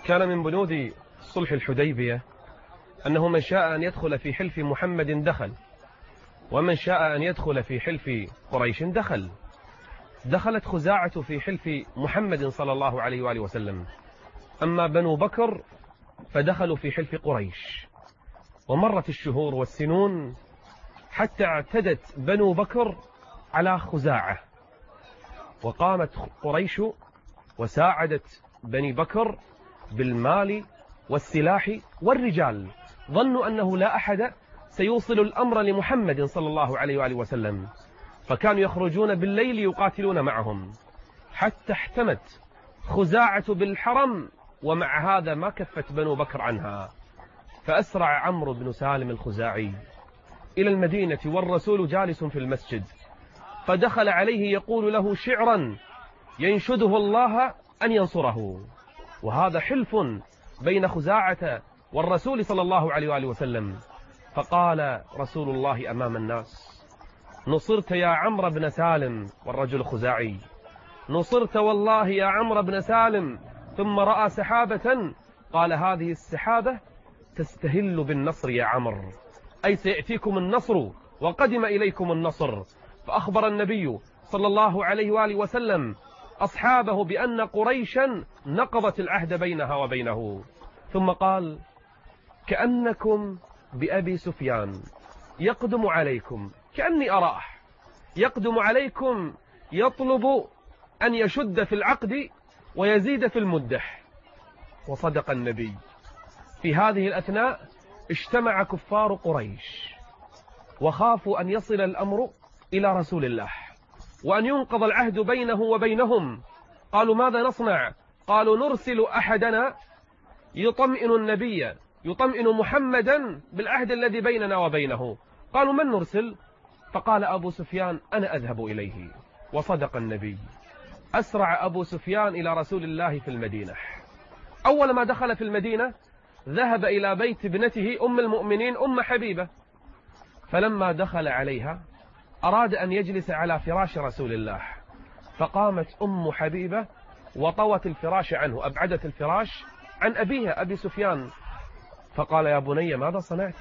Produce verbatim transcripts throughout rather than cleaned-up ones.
كان من بنود صلح الحديبية أنه من شاء أن يدخل في حلف محمد دخل، ومن شاء أن يدخل في حلف قريش دخل. دخلت خزاعة في حلف محمد صلى الله عليه وآله وسلم، أما بنو بكر فدخلوا في حلف قريش. ومرت الشهور والسنون حتى اعتدت بنو بكر على خزاعة، وقامت قريش وساعدت بني بكر بالمال والسلاح والرجال. ظنوا أنه لا أحد سيوصل الأمر لمحمد صلى الله عليه وآله وسلم، فكانوا يخرجون بالليل يقاتلون معهم، حتى احتمت خزاعة بالحرم، ومع هذا ما كفت بنو بكر عنها. فأسرع عمرو بن سالم الخزاعي إلى المدينة والرسول جالس في المسجد، فدخل عليه يقول له شعرا ينشده الله أن ينصره، وهذا حلف بين خزاعة والرسول صلى الله عليه وآله وسلم. فقال رسول الله أمام الناس: نصرت يا عمرو بن سالم، والرجل خزاعي، نصرت والله يا عمرو بن سالم. ثم رأى سحابة قال: هذه السحابة تستهل بالنصر يا عمرو، أي سيأتيكم النصر وقدم إليكم النصر. فأخبر النبي صلى الله عليه وآله وسلم أصحابه بأن قريشا نقضت العهد بينها وبينه. ثم قال: كأنكم بأبي سفيان يقدم عليكم، كأني أراه يقدم عليكم يطلب أن يشد في العقد ويزيد في المدح. وصدق النبي. في هذه الأثناء اجتمع كفار قريش وخافوا أن يصل الأمر إلى رسول الله وأن ينقض العهد بينه وبينهم. قالوا: ماذا نصنع؟ قالوا: نرسل أحدنا يطمئن النبي، يطمئن محمدا بالعهد الذي بيننا وبينه. قالوا: من نرسل؟ فقال أبو سفيان: أنا أذهب إليه. وصدق النبي. أسرع أبو سفيان إلى رسول الله في المدينة. أول ما دخل في المدينة ذهب إلى بيت ابنته أم المؤمنين أم حبيبة، فلما دخل عليها أراد أن يجلس على فراش رسول الله، فقامت أم حبيبة وطوت الفراش عنه، أبعدت الفراش عن أبيها أبي سفيان. فقال: يا بني ماذا صنعت؟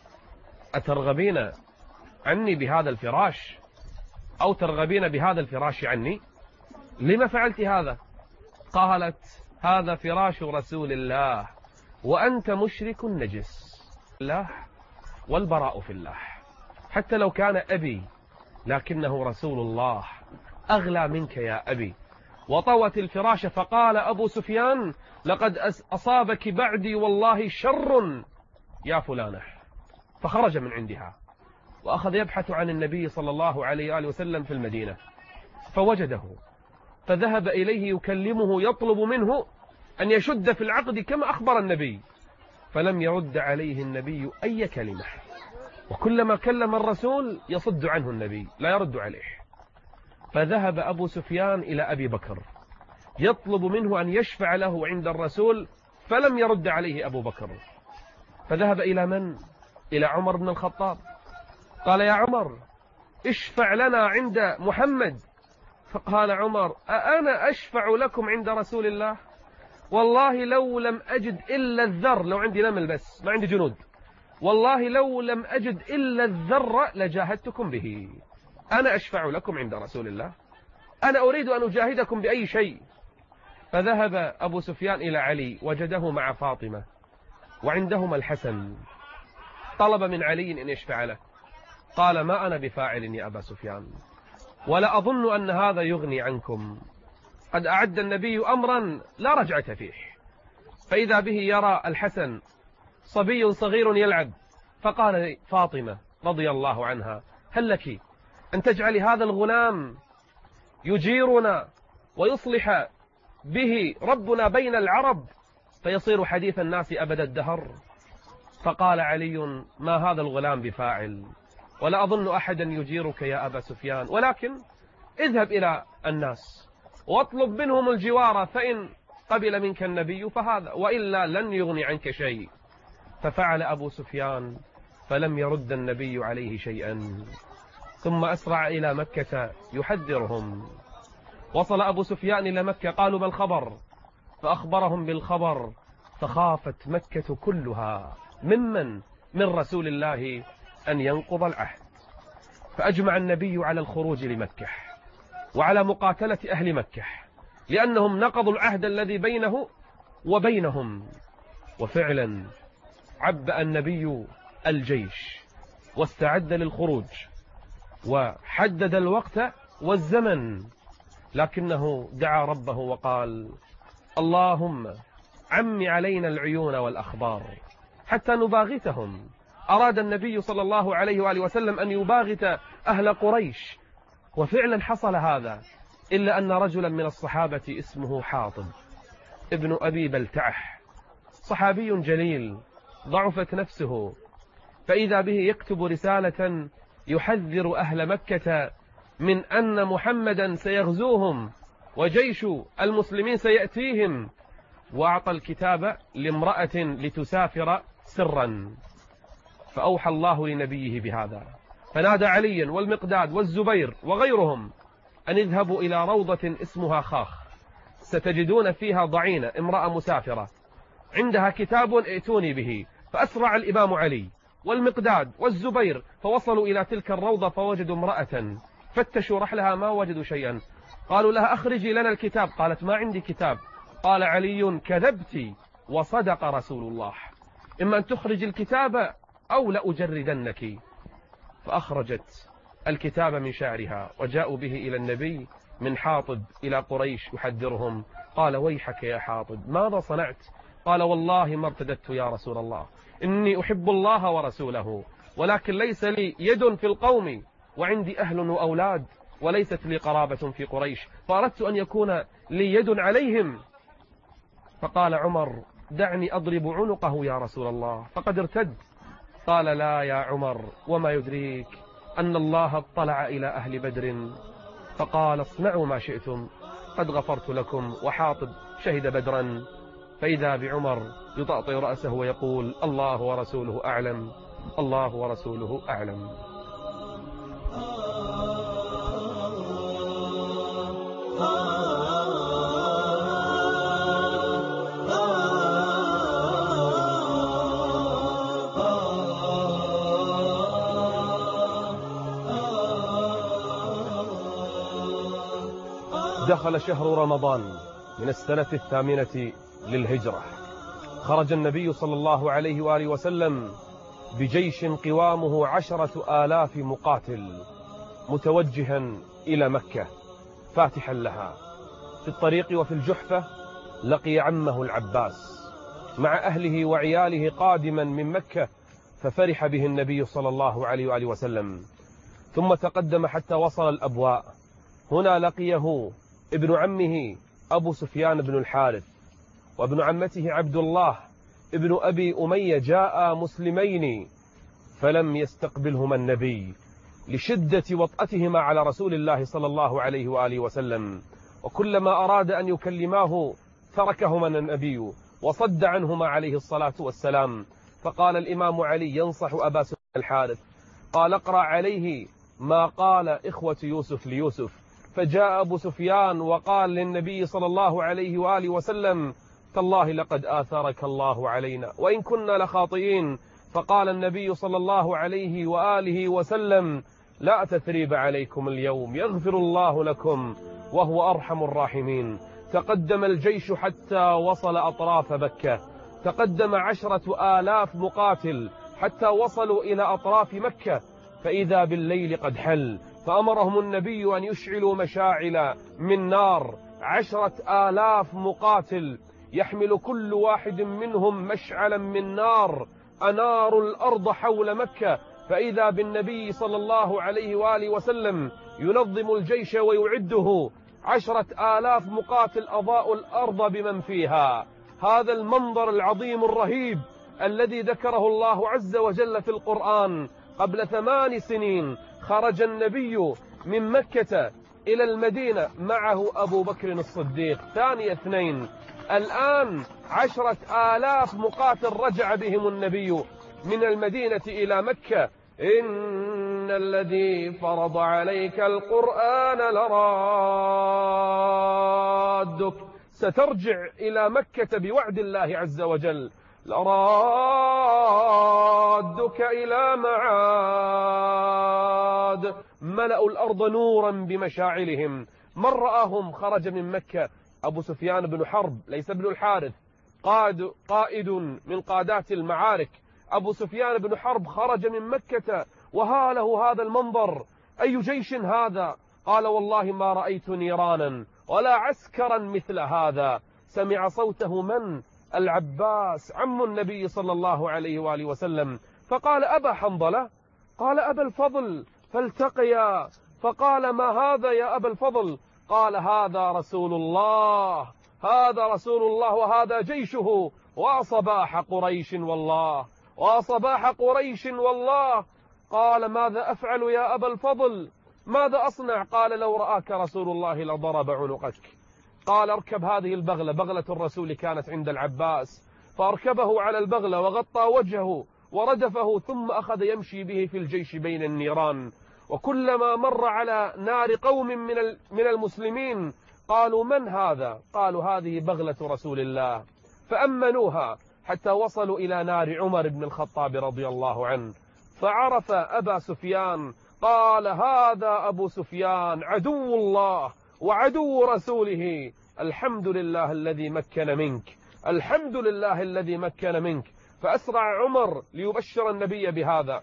أترغبين عني بهذا الفراش أو ترغبين بهذا الفراش عني؟ لما فعلت هذا؟ قالت: هذا فراش رسول الله وأنت مشرك نجس. الله والبراء في الله. حتى لو كان أبي لكنه رسول الله أغلى منك يا أبي. وطوت الفراش. فقال أبو سفيان: لقد أصابك بعدي والله شر يا فلانة. فخرج من عندها وأخذ يبحث عن النبي صلى الله عليه وآله وسلم في المدينة، فوجده، فذهب إليه يكلمه يطلب منه أن يشد في العقد كما أخبر النبي، فلم يرد عليه النبي أي كلمة. وكلما كلم الرسول يصد عنه النبي، لا يرد عليه. فذهب أبو سفيان إلى أبي بكر يطلب منه أن يشفع له عند الرسول، فلم يرد عليه أبو بكر. فذهب إلى من؟ إلى عمر بن الخطاب. قال: يا عمر اشفع لنا عند محمد. فقال عمر: أأنا أشفع لكم عند رسول الله؟ والله لو لم أجد إلا الذر، لو عندي نمل بس ما عندي جنود، والله لو لم أجد إلا الذر لجاهدتكم به. أنا أشفع لكم عند رسول الله، أنا أريد أن أجاهدكم بأي شيء. فذهب أبو سفيان إلى علي، وجده مع فاطمة وعندهما الحسن، طلب من علي أن يشفع له. قال: ما أنا بفاعل يا أبا سفيان، ولا أظن أن هذا يغني عنكم، قد أعد النبي أمرا لا رجعة فيه. فإذا به يرى الحسن صبي صغير يلعب، فقال فاطمة رضي الله عنها: هل لك أن تجعل هذا الغلام يجيرنا ويصلح به ربنا بين العرب فيصير حديث الناس أبد الدهر؟ فقال علي: ما هذا الغلام بفاعل، ولا أظن أحدا يجيرك يا أبا سفيان، ولكن اذهب إلى الناس واطلب منهم الجوار، فإن قبل منك النبي فهذا، وإلا لن يغني عنك شيء. ففعل أبو سفيان، فلم يرد النبي عليه شيئا. ثم أسرع إلى مكة يحذرهم. وصل أبو سفيان إلى مكة، قالوا: ما الخبر؟ فأخبرهم بالخبر، فخافت مكة كلها ممن من رسول الله أن ينقض العهد، فأجمع النبي على الخروج لمكة وعلى مقاتلة أهل مكة، لأنهم نقضوا العهد الذي بينه وبينهم. وفعلا عبأ النبي الجيش واستعد للخروج وحدد الوقت والزمن، لكنه دعا ربه وقال: اللهم عم علينا العيون والأخبار حتى نباغتهم. أراد النبي صلى الله عليه وآله وسلم أن يباغت أهل قريش، وفعلا حصل هذا، إلا أن رجلا من الصحابة اسمه حاطب ابن أبي بلتعه، صحابي جليل ضعفت نفسه، فإذا به يكتب رسالة يحذر أهل مكة من أن محمدا سيغزوهم وجيش المسلمين سيأتيهم، وأعطى الكتاب لامرأة لتسافر سرا. فأوحى الله لنبيه بهذا، فنادى عليا والمقداد والزبير وغيرهم أن اذهبوا إلى روضة اسمها خاخ، ستجدون فيها ضعينة امرأة مسافرة عندها كتاب ائتوني به. فأسرع الإمام علي والمقداد والزبير، فوصلوا إلى تلك الروضة فوجدوا امرأة، فتشوا رحلها ما وجدوا شيئا، قالوا لها: أخرجي لنا الكتاب. قالت: ما عندي كتاب. قال علي: كذبت وصدق رسول الله، إما أن تخرج الكتاب أو لأجردنك. فأخرجت الكتاب من شعرها وجاءوا به إلى النبي من حاطب إلى قريش يحذرهم. قال: ويحك يا حاطب، ماذا صنعت؟ قال: والله ما ارتدت يا رسول الله، إني أحب الله ورسوله، ولكن ليس لي يد في القوم، وعندي أهل وأولاد، وليست لي قرابة في قريش، فأردت أن يكون لي يد عليهم. فقال عمر: دعني أضرب عنقه يا رسول الله فقد ارتد. قال: لا يا عمر، وما يدريك أن الله اطلع إلى أهل بدر فقال: اصنعوا ما شئتم قد غفرت لكم، وحاطب شهد بدرا. فإذا بعمر يطأطئ رأسه ويقول: الله ورسوله أعلم، الله ورسوله أعلم. دخل شهر رمضان من السنة الثامنة للهجرة. خرج النبي صلى الله عليه وآله وسلم بجيش قوامه عشرة آلاف مقاتل متوجها إلى مكة فاتحا لها. في الطريق وفي الجحفة لقي عمه العباس مع أهله وعياله قادما من مكة، ففرح به النبي صلى الله عليه وآله وسلم، ثم تقدم حتى وصل الأبواء. هنا لقيه ابن عمه أبو سفيان بن الحارث وابن عمته عبد الله ابن أبي أمية، جاء مسلمين فلم يستقبلهما النبي لشدة وطأتهما على رسول الله صلى الله عليه وآله وسلم، وكلما أراد أن يكلماه تركهما النبي وصد عنهما عليه الصلاة والسلام. فقال الإمام علي ينصح أبا سفيان الحارث، قال: اقرأ عليه ما قال إخوة يوسف ليوسف. فجاء أبو سفيان وقال للنبي صلى الله عليه وآله وسلم: تالله لقد آثرك الله علينا وإن كنا لخاطئين. فقال النبي صلى الله عليه وآله وسلم: لا تثريب عليكم اليوم، يغفر الله لكم وهو أرحم الراحمين. تقدم الجيش حتى وصل أطراف مكة، تقدم عشرة آلاف مقاتل حتى وصلوا إلى أطراف مكة، فإذا بالليل قد حل، فأمرهم النبي أن يشعلوا مشاعل من نار. عشرة آلاف مقاتل يحمل كل واحد منهم مشعلا من نار أنار الأرض حول مكة، فإذا بالنبي صلى الله عليه وآله وسلم ينظم الجيش ويعده. عشرة آلاف مقاتل أضاءوا الأرض بمن فيها. هذا المنظر العظيم الرهيب الذي ذكره الله عز وجل في القرآن. قبل ثمان سنين خرج النبي من مكة إلى المدينة معه أبو بكر الصديق ثاني اثنين. الآن عشرة آلاف مقاتل رجع بهم النبي من المدينة إلى مكة. إن الذي فرض عليك القرآن لرادك سترجع إلى مكة بوعد الله عز وجل، لرادك إلى معاد. ملأوا الأرض نورا بمشاعلهم. من رآهم خرج من مكة أبو سفيان بن حرب، ليس ابن الحارث، قائد, قائد من قادات المعارك. أبو سفيان بن حرب خرج من مكة وها له هذا المنظر. أي جيش هذا؟ قال والله ما رأيت نيرانا ولا عسكرا مثل هذا. سمع صوته من؟ العباس عم النبي صلى الله عليه وآله وسلم، فقال أبا حنظلة؟ قال أبا الفضل، فالتقيا فقال ما هذا يا أبا الفضل؟ قال هذا رسول الله، هذا رسول الله وهذا جيشه، وصباح قريش والله، وصباح قريش والله. قال ماذا أفعل يا أبا الفضل؟ ماذا أصنع؟ قال لو رآك رسول الله لضرب عنقك. قال اركب هذه البغلة، بغلة الرسول كانت عند العباس، فأركبه على البغلة وغطى وجهه وردفه، ثم أخذ يمشي به في الجيش بين النيران. وكلما مر على نار قوم من من المسلمين قالوا من هذا؟ قالوا هذه بغلة رسول الله، فأمنوها حتى وصلوا إلى نار عمر بن الخطاب رضي الله عنه، فعرف أبا سفيان، قال هذا أبو سفيان عدو الله وعدو رسوله، الحمد لله الذي مكن منك، الحمد لله الذي مكن منك. فأسرع عمر ليبشر النبي بهذا،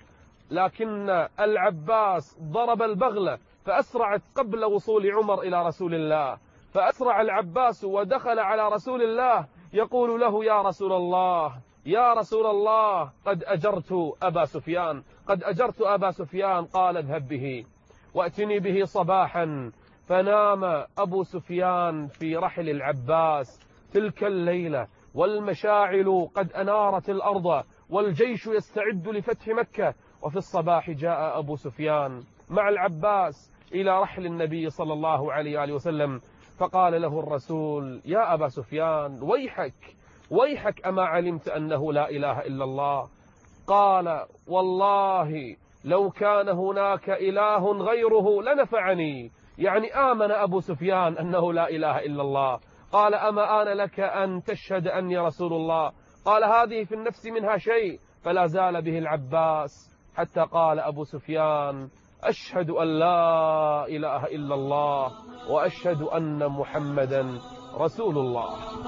لكن العباس ضرب البغلة فأسرعت قبل وصول عمر إلى رسول الله. فأسرع العباس ودخل على رسول الله يقول له يا رسول الله، يا رسول الله قد أجرت أبا سفيان، قد أجرت أبا سفيان. قال اذهب به وأتني به صباحا. فنام أبو سفيان في رحل العباس تلك الليلة، والمشاعل قد أنارت الأرض، والجيش يستعد لفتح مكة. وفي الصباح جاء أبو سفيان مع العباس إلى رحل النبي صلى الله عليه وآله وسلم، فقال له الرسول يا أبا سفيان ويحك ويحك، أما علمت أنه لا إله إلا الله؟ قال والله لو كان هناك إله غيره لنفعني، يعني آمن أبو سفيان أنه لا إله إلا الله. قال أما آن لك أن تشهد أني رسول الله؟ قال هذه في النفس منها شيء. فلا زال به العباس حتى قال أبو سفيان أشهد أن لا إله إلا الله وأشهد أن محمدا رسول الله.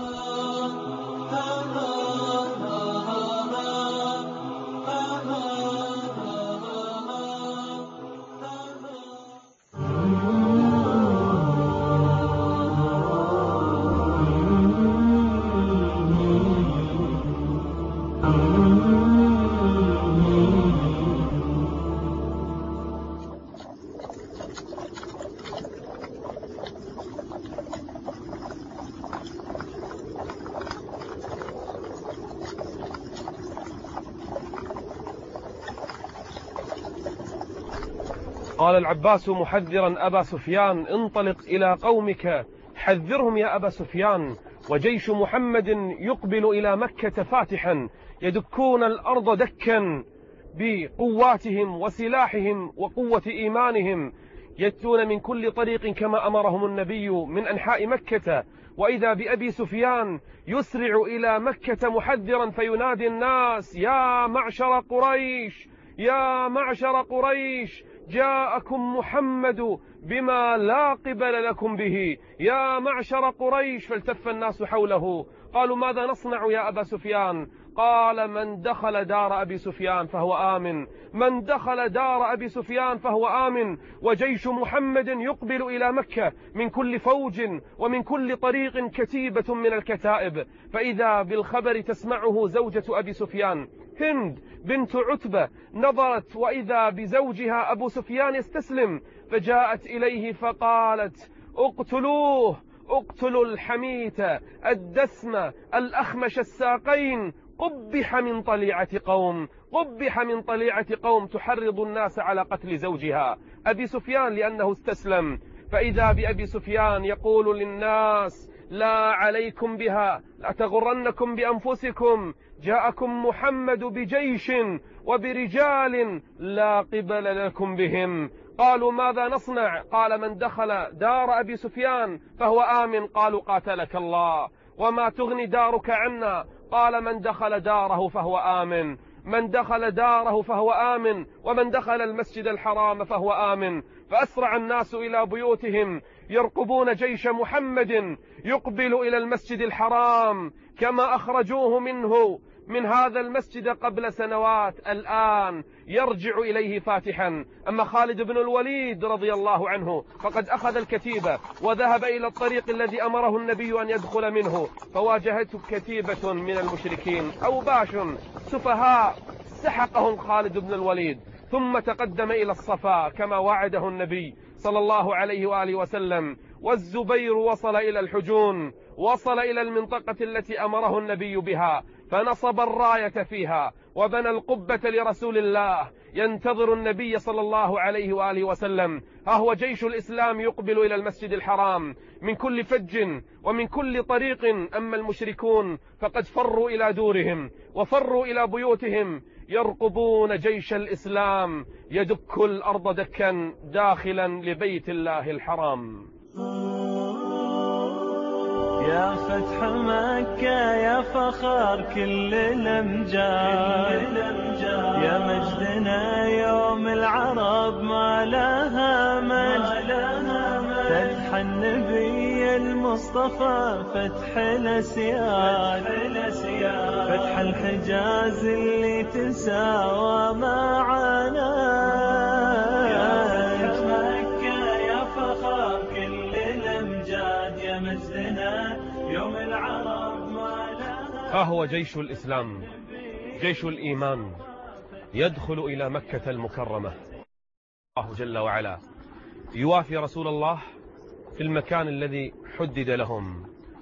قال العباس محذرا أبا سفيان انطلق إلى قومك حذرهم يا أبا سفيان، وجيش محمد يقبل إلى مكة فاتحا، يدكون الأرض دكا بقواتهم وسلاحهم وقوة إيمانهم، يأتون من كل طريق كما أمرهم النبي من أنحاء مكة. وإذا بأبي سفيان يسرع إلى مكة محذرا فينادي الناس يا معشر قريش، يا معشر قريش جاءكم محمد بما لا قبل لكم به، يا معشر قريش. فالتف الناس حوله قالوا ماذا نصنع يا أبا سفيان؟ قال من دخل دار أبي سفيان فهو آمن، من دخل دار أبي سفيان فهو آمن. وجيش محمد يقبل إلى مكة من كل فوج ومن كل طريق كتيبة من الكتائب. فإذا بالخبر تسمعه زوجة أبي سفيان هند بنت عتبة، نظرت وإذا بزوجها أبو سفيان يستسلم، فجاءت إليه فقالت اقتلوه، اقتلوا الحميت الدسم الأخمش الساقين، قبح من طليعة قوم، قبح من طليعة قوم تحرض الناس على قتل زوجها أبي سفيان لأنه استسلم. فإذا بأبي سفيان يقول للناس لا عليكم بها، لا تغرنكم بأنفسكم، جاءكم محمد بجيش وبرجال لا قبل لكم بهم. قالوا ماذا نصنع؟ قال من دخل دار أبي سفيان فهو آمن. قالوا قاتلك الله، وما تغني دارك عنا؟ قال من دخل داره فهو آمن، من دخل داره فهو آمن، ومن دخل المسجد الحرام فهو آمن. فأسرع الناس إلى بيوتهم يرقبون جيش محمد يقبل إلى المسجد الحرام كما أخرجوه منه من هذا المسجد قبل سنوات، الآن يرجع إليه فاتحا. أما خالد بن الوليد رضي الله عنه فقد أخذ الكتيبة وذهب إلى الطريق الذي أمره النبي أن يدخل منه، فواجهته كتيبة من المشركين أوباش سفهاء، سحقهم خالد بن الوليد، ثم تقدم إلى الصفا كما وعده النبي صلى الله عليه وآله وسلم. والزبير وصل إلى الحجون، وصل إلى المنطقة التي أمره النبي بها، فنصب الراية فيها وبنى القبة لرسول الله ينتظر النبي صلى الله عليه وآله وسلم. ها هو جيش الإسلام يقبل إلى المسجد الحرام من كل فج ومن كل طريق. أما المشركون فقد فروا إلى دورهم وفروا إلى بيوتهم يرقبون جيش الإسلام يدك الأرض دكا داخلا لبيت الله الحرام. يا فتح مكة يا فخر كل الأمجاد، يا مجدنا يوم العرب ما لها مجد. فتح النبي المصطفى فتح الأسياد، فتح الحجاز اللي تساوى معنا. يا فتح مكة يا فخر كل الأمجاد، يا مجدنا يوم العرب ما لها. ها هو جيش الإسلام، جيش الإيمان يدخل إلى مكة المكرمة. الله جل وعلا يوافي رسول الله في المكان الذي حدد لهم،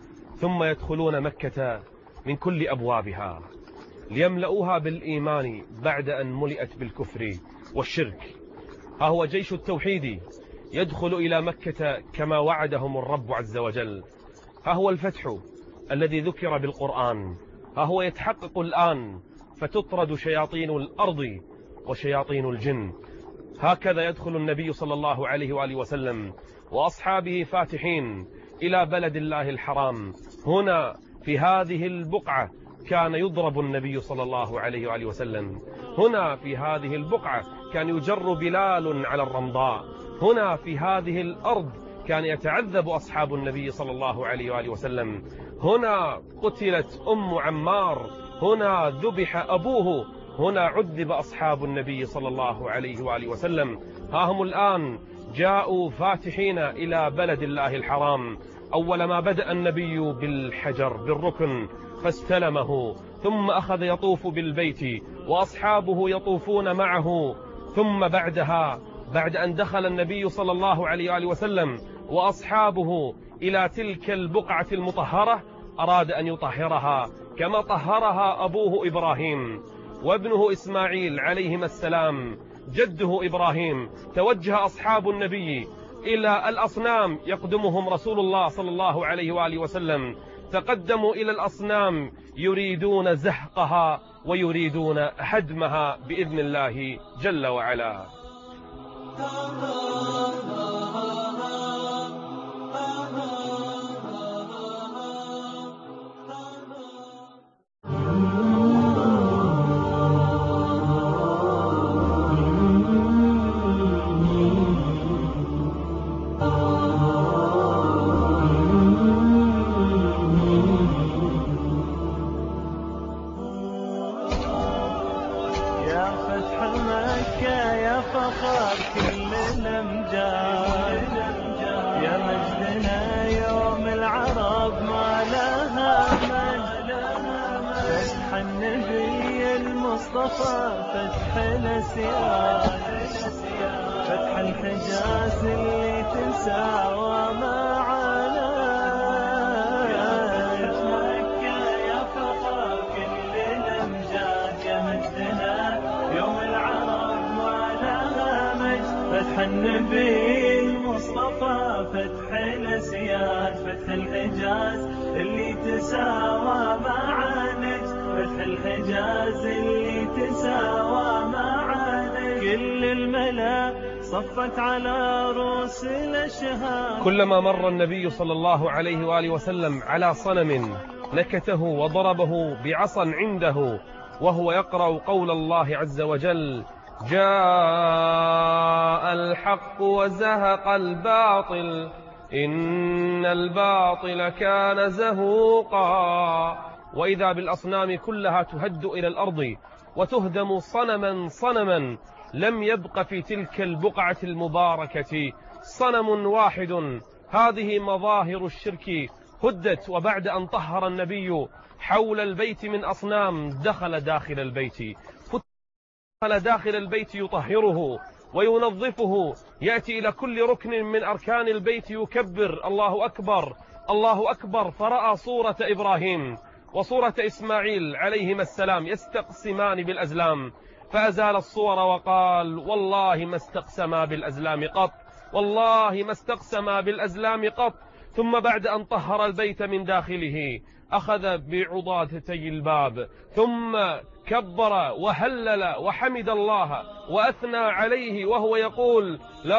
ثم يدخلون مكة من كل أبوابها ليملؤوها بالإيمان بعد أن ملئت بالكفر والشرك. ها هو جيش التوحيد يدخل إلى مكة كما وعدهم الرب عز وجل. ها هو الفتح الذي ذكر بالقرآن، ها هو يتحقق الآن، فتطرد شياطين الأرض وشياطين الجن. هكذا يدخل النبي صلى الله عليه وآله وسلم وأصحابه فاتحين إلى بلد الله الحرام. هنا في هذه البقعة كان يضرب النبي صلى الله عليه وآله وسلم، هنا في هذه البقعة كان يجر بلال على الرمضاء، هنا في هذه الأرض كان يتعذب أصحاب النبي صلى الله عليه وآله وسلم، هنا قتلت أم عمار، هنا ذبح أبوه، هنا عذب أصحاب النبي صلى الله عليه وآله وسلم. ها هم الآن جاءوا فاتحين إلى بلد الله الحرام. أول ما بدأ النبي بالحجر بالركن فاستلمه، ثم أخذ يطوف بالبيت وأصحابه يطوفون معه. ثم بعدها بعد أن دخل النبي صلى الله عليه وآله وسلم وأصحابه إلى تلك البقعة المطهرة أراد أن يطهرها كما طهرها أبوه إبراهيم وابنه إسماعيل عليهما السلام جده إبراهيم. توجه أصحاب النبي إلى الأصنام يقدمهم رسول الله صلى الله عليه وآله وسلم، تقدموا إلى الأصنام يريدون زهقها ويريدون هدمها بإذن الله جل وعلا. فتح الأسياد، فتح الحجاز اللي تساوى معنا. يا فتح مكة يا فخر كل الأمجاد، يا مجدنا يوم العرب ما لها مجد. فتح النبي المصطفى فتح الأسياد، فتح الحجاز اللي تساوى مع نجد، فتح الحجاز اللي تساوى مع نجد. كل الملا صفت على رؤوس الأشهاد. كلما مر النبي صلى الله عليه وآله وسلم على صنم نكته وضربه بعصا عنده وهو يقرأ قول الله عز وجل: جاء الحق وزهق الباطل إن الباطل كان زهوقا. وإذا بالأصنام كلها تهد إلى الأرض وتهدم صنما صنما، لم يبق في تلك البقعة المباركة صنم واحد. هذه مظاهر الشرك هدت. وبعد أن طهر النبي حول البيت من أصنام دخل داخل البيت، دخل داخل البيت يطهره وينظفه، يأتي إلى كل ركن من أركان البيت يكبر الله أكبر الله أكبر، فرأى صورة إبراهيم وصورة إسماعيل عليهما السلام يستقسمان بالأزلام، فأزال الصور وقال: والله ما استقسما بالأزلام قط، والله ما استقسما بالأزلام قط. ثم بعد أن طهر البيت من داخله أخذ بعضادتي الباب، ثم كبر وهلل وحمد الله وأثنى عليه وهو يقول: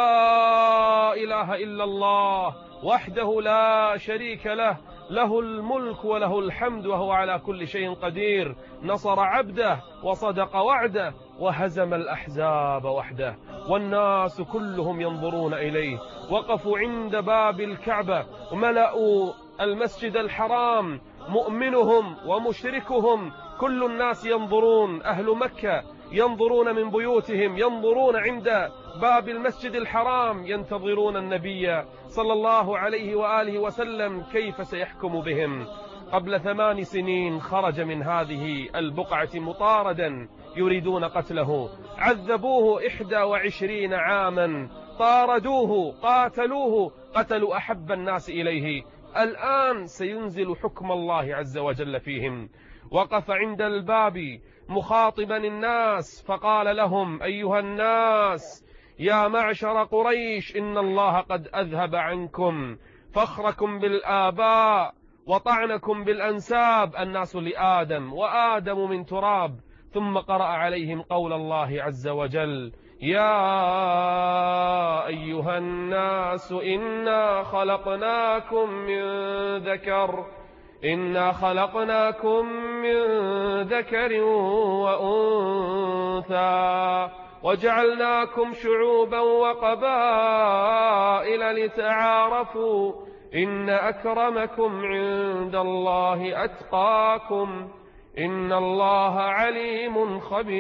لا إله إلا الله وحده لا شريك له، له الملك وله الحمد وهو على كل شيء قدير، نصر عبده وصدق وعده وهزم الأحزاب وحده. والناس كلهم ينظرون إليه. وقفوا عند باب الكعبة وملأوا المسجد الحرام، مؤمنهم ومشركهم، كل الناس ينظرون. أهل مكة ينظرون من بيوتهم، ينظرون عند باب المسجد الحرام، ينتظرون النبي صلى الله عليه وآله وسلم كيف سيحكم بهم. قبل ثمان سنين خرج من هذه البقعة مطاردا يريدون قتله، عذبوه إحدى وعشرين عاما، طاردوه، قاتلوه، قتلوا أحب الناس إليه. الآن سينزل حكم الله عز وجل فيهم. وقف عند الباب مخاطبا الناس فقال لهم: أيها الناس، يا معشر قريش، إن الله قد أذهب عنكم فخركم بالآباء وطعنكم بالأنساب، الناس لآدم وآدم من تراب. ثم قرأ عليهم قول الله عز وجل: يا أيها الناس إنا خلقناكم من ذكر إنا خلقناكم من ذكر وأنثى وجعلناكم شعوبا وقبائل لتعارفوا إن أكرمكم عند الله أتقاكم إن الله عليم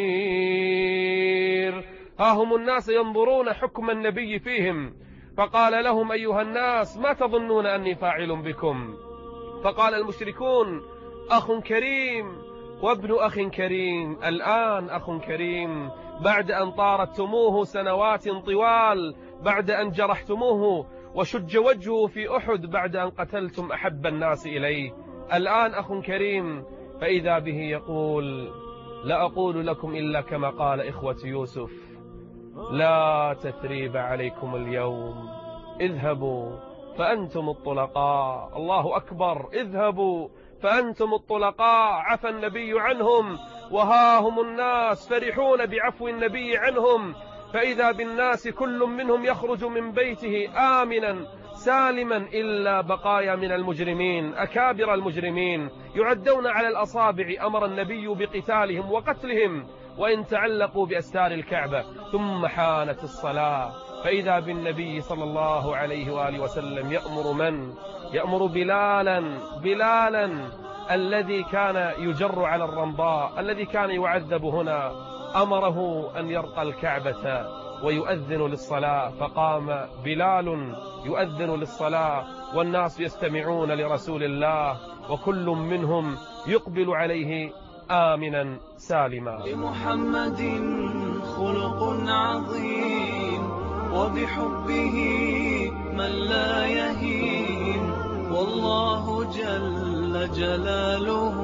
خبير. ها هم الناس ينظرون حكم النبي فيهم، فقال لهم: أيها الناس، ما تظنون أني فاعل بكم؟ فقال المشركون: أخ كريم وابن أخ كريم. الآن أخ كريم بعد أن طاردتموه سنوات طوال، بعد أن جرحتموه وشج وجهه في أحد، بعد أن قتلتم أحب الناس إليه، الآن أخ كريم. فإذا به يقول: لا أقول لكم إلا كما قال إخوة يوسف: لا تثريب عليكم اليوم، اذهبوا فأنتم الطلقاء. الله أكبر، اذهبوا فأنتم الطلقاء. عفى النبي عنهم، وها هم الناس فرحون بعفو النبي عنهم. فإذا بالناس كل منهم يخرج من بيته آمنا سالما إلا بقايا من المجرمين، أكابر المجرمين يعدون على الأصابع. أمر النبي بقتالهم وقتلهم وإن تعلقوا بأستار الكعبة. ثم حانت الصلاة، فإذا بالنبي صلى الله عليه وآله وسلم يأمر من؟ يأمر بلالا بلالا الذي كان يجر على الرمضاء، الذي كان يعذب هنا، أمره أن يرقى الكعبة ويؤذن للصلاة. فقام بلال يؤذن للصلاة والناس يستمعون لرسول الله، وكل منهم يقبل عليه آمنا سالما. لمحمد خلق عظيم وبحبه من لا يهين، والله جل جلاله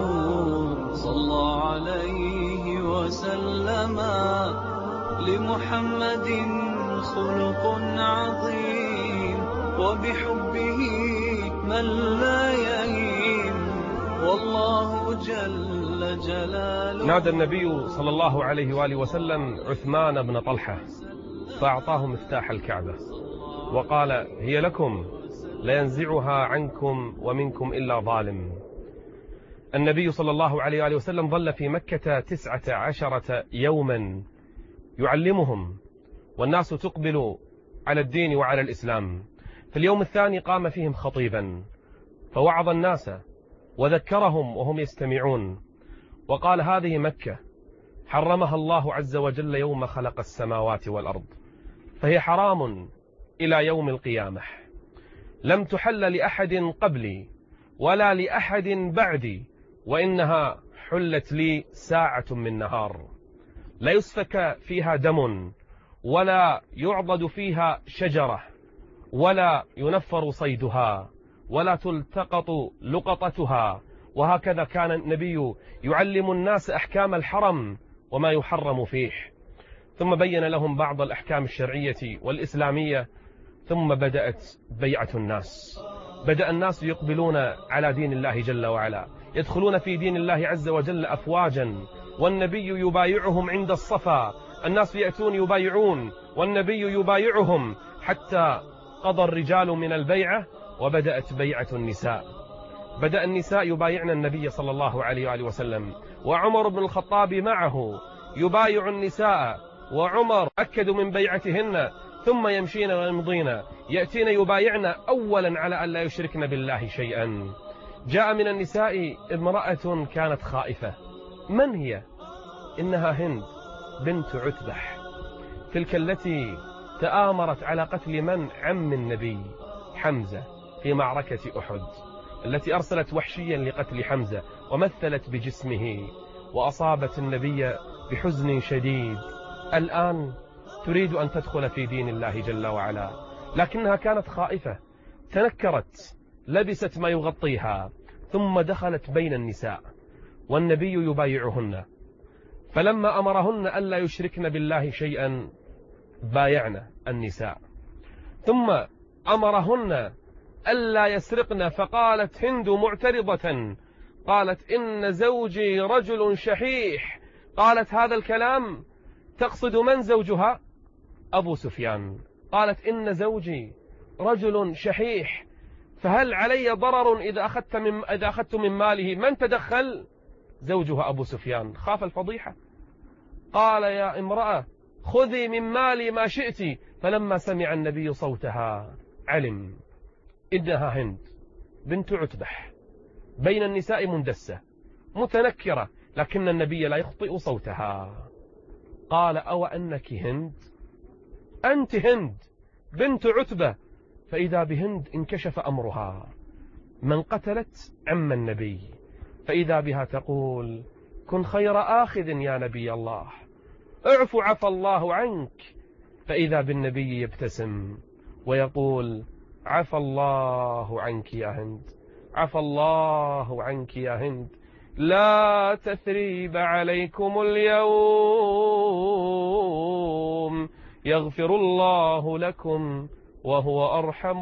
صلى عليه وسلم. لمحمد خلق عظيم وبحبه من لا يهيم والله جل جلاله. نادى النبي صلى الله عليه وآله وسلم عثمان بن طلحة فأعطاه مفتاح الكعبة وقال هي لكم لينزعها عنكم ومنكم إلا ظالم. النبي صلى الله عليه وآله وسلم ظل في مكة تسعة عشرة يوما يعلمهم والناس تقبل على الدين وعلى الإسلام. في اليوم الثاني قام فيهم خطيبا فوعظ الناس وذكرهم وهم يستمعون وقال هذه مكة حرمها الله عز وجل يوم خلق السماوات والأرض فهي حرام إلى يوم القيامة، لم تحل لأحد قبلي ولا لأحد بعدي، وإنها حلت لي ساعة من نهار لا يسفك فيها دم ولا يعضد فيها شجرة ولا ينفر صيدها ولا تلتقط لقطتها. وهكذا كان النبي يعلم الناس أحكام الحرم وما يحرم فيه، ثم بين لهم بعض الأحكام الشرعية والإسلامية. ثم بدأت بيعة الناس، بدأ الناس يقبلون على دين الله جل وعلا، يدخلون في دين الله عز وجل أفواجا، والنبي يبايعهم عند الصفا، الناس يأتون يبايعون والنبي يبايعهم حتى قضى الرجال من البيعة وبدأت بيعة النساء. بدأ النساء يبايعن النبي صلى الله عليه وآله وسلم، وعمر بن الخطاب معه يبايع النساء، وعمر أكد من بيعتهن، ثم يمشين ويمضين يأتين يبايعن أولا على أن لا يشركن بالله شيئا. جاء من النساء امرأة كانت خائفة. من هي؟ إنها هند بنت عتبة، تلك التي تآمرت على قتل من؟ عم النبي حمزة في معركة أحد، التي أرسلت وحشيا لقتل حمزة ومثلت بجسمه وأصابت النبي بحزن شديد. الآن تريد أن تدخل في دين الله جل وعلا، لكنها كانت خائفة، تنكرت، لبست ما يغطيها، ثم دخلت بين النساء والنبي يبايعهن. فلما أمرهن ألا يشركن بالله شيئا بايعن النساء، ثم أمرهن ألا يسرقن، فقالت هند معترضة، قالت إن زوجي رجل شحيح. قالت هذا الكلام تقصد من زوجها؟ أبو سفيان. قالت إن زوجي رجل شحيح، فهل علي ضرر إذا أخذت من, إذا أخذت من ماله؟ من تدخل؟ زوجها أبو سفيان. خاف الفضيحة، قال يا امرأة خذي من مالي ما شئت. فلما سمع النبي صوتها علم إنها هند بنت عتبة بين النساء مندسة متنكرة، لكن النبي لا يخطئ صوتها. قال أو أنك هند؟ أنت هند بنت عتبة. فإذا بهند انكشف أمرها، من قتلت عم النبي، فإذا بها تقول كن خير آخذ يا نبي الله، اعف عفى الله عنك. فإذا بالنبي يبتسم ويقول عفى الله عنك يا هند، عفى الله عنك يا هند، لا تثريب عليكم اليوم يغفر الله لكم وهو أرحم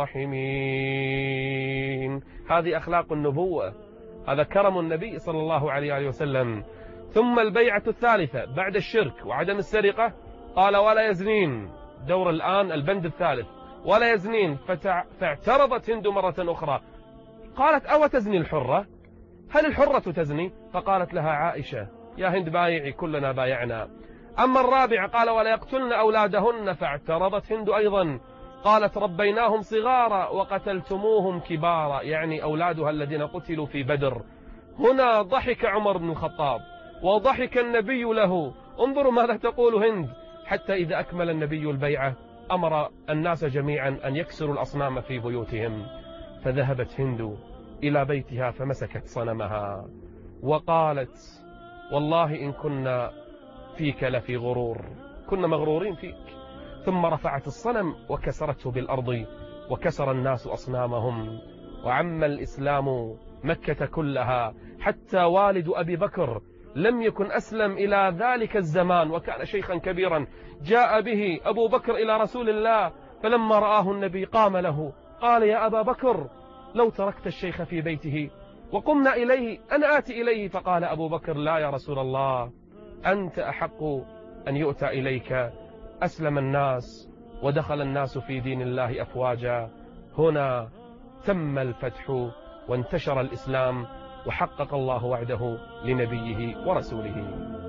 الراحمين. هذه أخلاق النبوة، هذا كرم النبي صلى الله عليه وسلم. ثم البيعة الثالثة بعد الشرك وعدم السرقة، قال ولا يزنين. دور الآن البند الثالث، ولا يزنين. فتع... فاعترضت هند مرة أخرى، قالت أو تزني الحرة؟ هل الحرة تزني؟ فقالت لها عائشة يا هند بايعي، كلنا بايعنا. أما الرابعة قال ولا يقتلن أولادهن، فاعترضت هند أيضا، قالت ربيناهم صغارا وقتلتموهم كبارا، يعني أولادها الذين قتلوا في بدر. هنا ضحك عمر بن الخطاب وضحك النبي له. انظروا ماذا تقول هند. حتى إذا أكمل النبي البيعة أمر الناس جميعا أن يكسروا الأصنام في بيوتهم. فذهبت هند إلى بيتها فمسكت صنمها وقالت والله إن كنا فيك لفي غرور، كنا مغرورين فيك. ثم رفعت الصنم وكسرته بالأرض، وكسر الناس أصنامهم، وعم الإسلام مكة كلها، حتى والد أبي بكر لم يكن أسلم إلى ذلك الزمان وكان شيخا كبيرا. جاء به أبو بكر إلى رسول الله، فلما رآه النبي قام له قال يا أبا بكر لو تركت الشيخ في بيته وقمنا إليه أنا آتي إليه. فقال أبو بكر لا يا رسول الله، أنت أحق أن يؤتى إليك. أسلم الناس ودخل الناس في دين الله أفواجا. هنا تم الفتح وانتشر الإسلام وحقق الله وعده لنبيه ورسوله.